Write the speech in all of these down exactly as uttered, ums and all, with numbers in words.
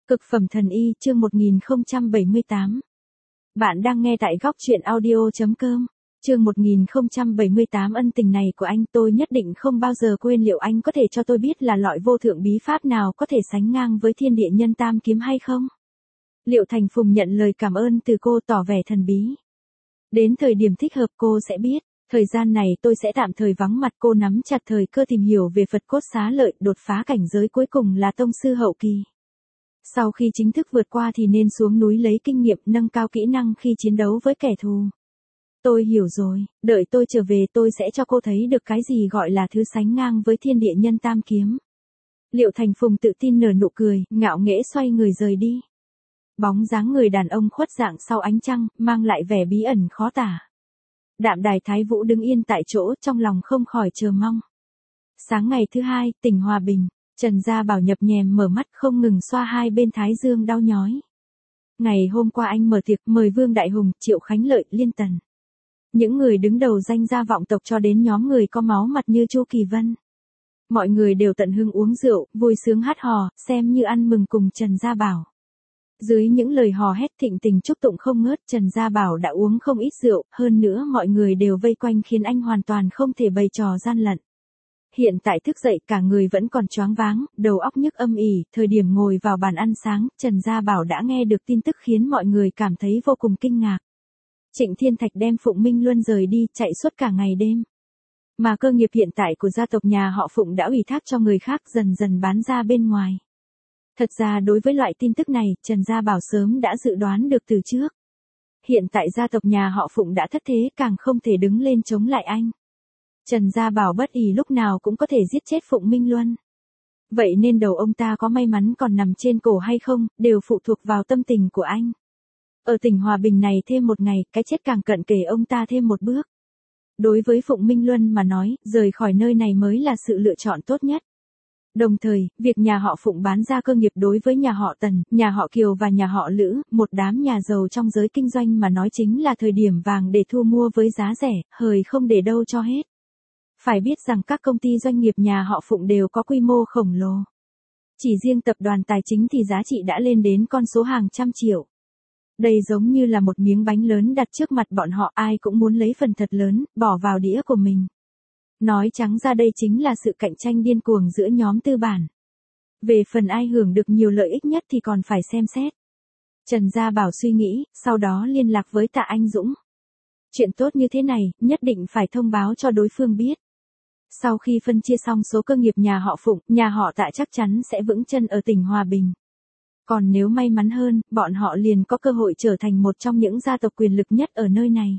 Cực phẩm thần y, chương một nghìn không trăm bảy mươi tám. Bạn đang nghe tại góc truyện audio chấm com. Chương một nghìn không trăm bảy mươi tám. Ân tình này của anh tôi nhất định không bao giờ quên. Liệu anh có thể cho tôi biết là loại vô thượng bí pháp nào có thể sánh ngang với thiên địa nhân tam kiếm hay không? Liệu Thành Phùng nhận lời cảm ơn từ cô, tỏ vẻ thần bí. Đến thời điểm thích hợp cô sẽ biết. Thời gian này tôi sẽ tạm thời vắng mặt. Cô nắm chặt thời cơ tìm hiểu về Phật cốt xá lợi, đột phá cảnh giới cuối cùng là tông sư hậu kỳ. Sau khi chính thức vượt qua thì nên xuống núi lấy kinh nghiệm, nâng cao kỹ năng khi chiến đấu với kẻ thù. Tôi hiểu rồi, đợi tôi trở về tôi sẽ cho cô thấy được cái gì gọi là thứ sánh ngang với thiên địa nhân tam kiếm. Liệu Thành Phùng tự tin nở nụ cười, ngạo nghễ xoay người rời đi. Bóng dáng người đàn ông khuất dạng sau ánh trăng, mang lại vẻ bí ẩn khó tả. Đạm Đài Thái Vũ đứng yên tại chỗ, trong lòng không khỏi chờ mong. Sáng ngày thứ hai, tỉnh Hòa Bình. Trần Gia Bảo nhập nhèm mở mắt, không ngừng xoa hai bên thái dương đau nhói. Ngày hôm qua anh mở tiệc mời Vương Đại Hùng, Triệu Khánh Lợi, Liên Tần. Những người đứng đầu danh gia vọng tộc cho đến nhóm người có máu mặt như Chu Kỳ Vân. Mọi người đều tận hưởng uống rượu, vui sướng hát hò, xem như ăn mừng cùng Trần Gia Bảo. Dưới những lời hò hét thịnh tình chúc tụng không ngớt, Trần Gia Bảo đã uống không ít rượu, hơn nữa mọi người đều vây quanh khiến anh hoàn toàn không thể bày trò gian lận. Hiện tại thức dậy cả người vẫn còn choáng váng, đầu óc nhức âm ỉ. Thời điểm ngồi vào bàn ăn sáng, Trần Gia Bảo đã nghe được tin tức khiến mọi người cảm thấy vô cùng kinh ngạc. Trịnh Thiên Thạch đem Phụng Minh Luân rời đi, chạy suốt cả ngày đêm. Mà cơ nghiệp hiện tại của gia tộc nhà họ Phụng đã ủy thác cho người khác, dần dần bán ra bên ngoài. Thật ra đối với loại tin tức này, Trần Gia Bảo sớm đã dự đoán được từ trước. Hiện tại gia tộc nhà họ Phụng đã thất thế, càng không thể đứng lên chống lại anh. Trần Gia Bảo bất ý lúc nào cũng có thể giết chết Phụng Minh Luân. Vậy nên đầu ông ta có may mắn còn nằm trên cổ hay không, đều phụ thuộc vào tâm tình của anh. Ở tỉnh Hòa Bình này thêm một ngày, cái chết càng cận kề ông ta thêm một bước. Đối với Phụng Minh Luân mà nói, rời khỏi nơi này mới là sự lựa chọn tốt nhất. Đồng thời, việc nhà họ Phụng bán ra cơ nghiệp đối với nhà họ Tần, nhà họ Kiều và nhà họ Lữ, một đám nhà giàu trong giới kinh doanh mà nói chính là thời điểm vàng để thu mua với giá rẻ, hời không để đâu cho hết. Phải biết rằng các công ty doanh nghiệp nhà họ Phụng đều có quy mô khổng lồ. Chỉ riêng tập đoàn tài chính thì giá trị đã lên đến con số hàng trăm triệu. Đây giống như là một miếng bánh lớn đặt trước mặt bọn họ, ai cũng muốn lấy phần thật lớn, bỏ vào đĩa của mình. Nói trắng ra đây chính là sự cạnh tranh điên cuồng giữa nhóm tư bản. Về phần ai hưởng được nhiều lợi ích nhất thì còn phải xem xét. Trần Gia Bảo suy nghĩ, sau đó liên lạc với Tạ Anh Dũng. Chuyện tốt như thế này, nhất định phải thông báo cho đối phương biết. Sau khi phân chia xong số cơ nghiệp nhà họ Phụng, nhà họ Tạ chắc chắn sẽ vững chân ở tỉnh Hòa Bình. Còn nếu may mắn hơn, bọn họ liền có cơ hội trở thành một trong những gia tộc quyền lực nhất ở nơi này.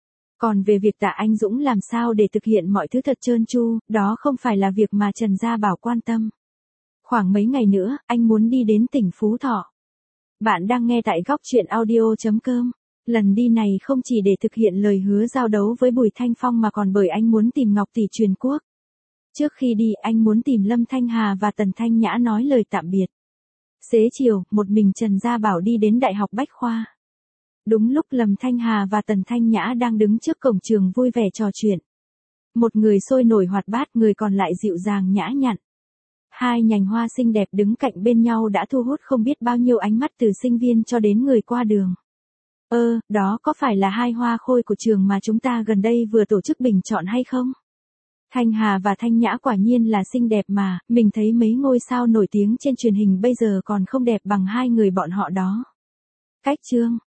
Còn về việc Tạ Anh Dũng làm sao để thực hiện mọi thứ thật trơn tru, đó không phải là việc mà Trần Gia Bảo quan tâm. Khoảng mấy ngày nữa, anh muốn đi đến tỉnh Phú Thọ. Bạn đang nghe tại góc truyện audio chấm com. Lần đi này không chỉ để thực hiện lời hứa giao đấu với Bùi Thanh Phong mà còn bởi anh muốn tìm Ngọc Tỷ truyền quốc. Trước khi đi, anh muốn tìm Lâm Thanh Hà và Tần Thanh Nhã nói lời tạm biệt. Xế chiều, một mình Trần Gia Bảo đi đến Đại học Bách Khoa. Đúng lúc Lâm Thanh Hà và Tần Thanh Nhã đang đứng trước cổng trường vui vẻ trò chuyện. Một người sôi nổi hoạt bát, người còn lại dịu dàng nhã nhặn. Hai nhành hoa xinh đẹp đứng cạnh bên nhau đã thu hút không biết bao nhiêu ánh mắt từ sinh viên cho đến người qua đường. Ơ, đó có phải là hai hoa khôi của trường mà chúng ta gần đây vừa tổ chức bình chọn hay không? Thanh Hà và Thanh Nhã quả nhiên là xinh đẹp mà, mình thấy mấy ngôi sao nổi tiếng trên truyền hình bây giờ còn không đẹp bằng hai người bọn họ đó. Cách chương